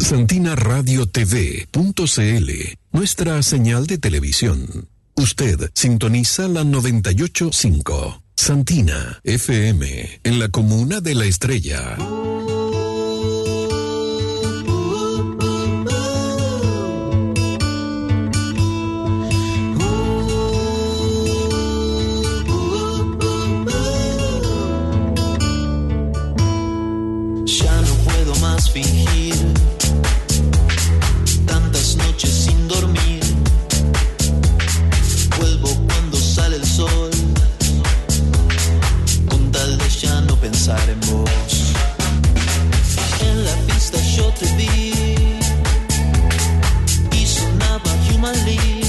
santinaradiotv.cl, nuestra señal de televisión. Usted sintoniza la 98.5. Santina FM, en la comuna de La Estrella. Ya no puedo más fingir tantas noches sin dormir. Vuelvo cuando sale el sol, con tal de ya no pensar en vos. En la pista yo te vi y sonaba Human League.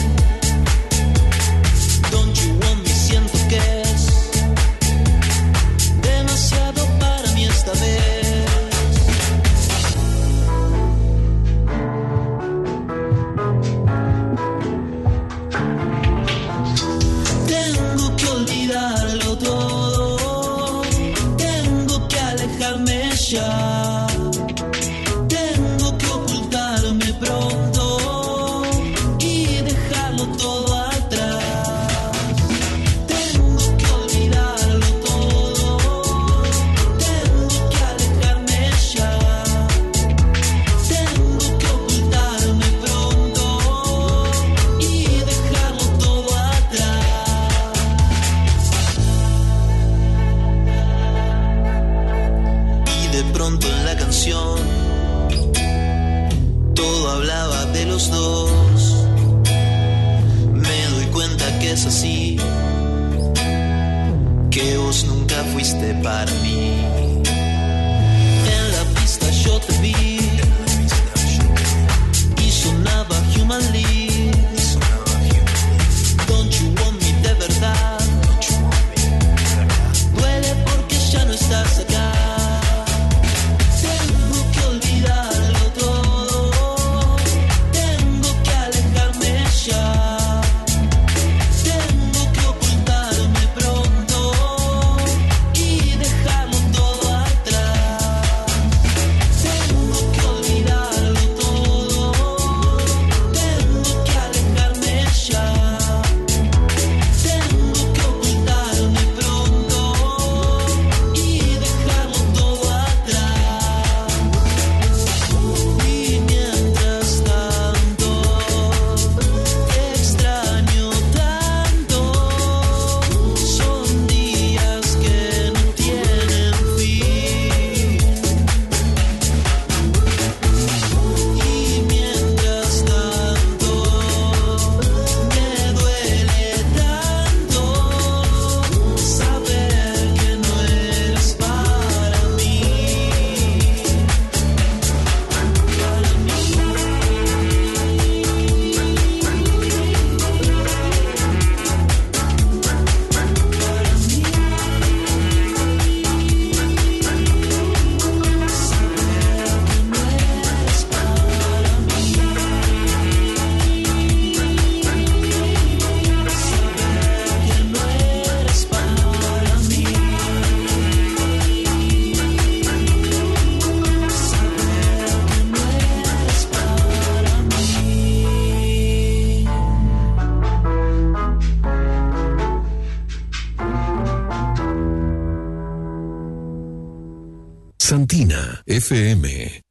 Don't you want me, siento que es demasiado para mí esta vez. Tengo que olvidarlo todo, tengo que alejarme ya, tengo que ocultarme pronto y dejarlo todo atrás. Tengo que olvidarlo todo, tengo que alejarme ya, tengo que ocultarme pronto y dejarlo todo atrás. Y de pronto en la canción todo hablaba de los dos. Me doy cuenta que es así, que vos nunca fuiste para mí. En la pista yo te vi y sonaba Human League. Don't you want me de verdad? Duele porque ya no estás acá. Tengo que olvidarlo todo, tengo que alejarme ya, tengo que ocultarme pronto y dejarlo todo atrás. Tengo que olvidarlo todo, tengo que alejarme ya, tengo que ocultarme pronto y dejarlo todo atrás. Y mientras tanto, te extraño tanto, son días que no tienen fin. Y mientras tanto, me duele tanto saber que no eres para mí. Santina FM.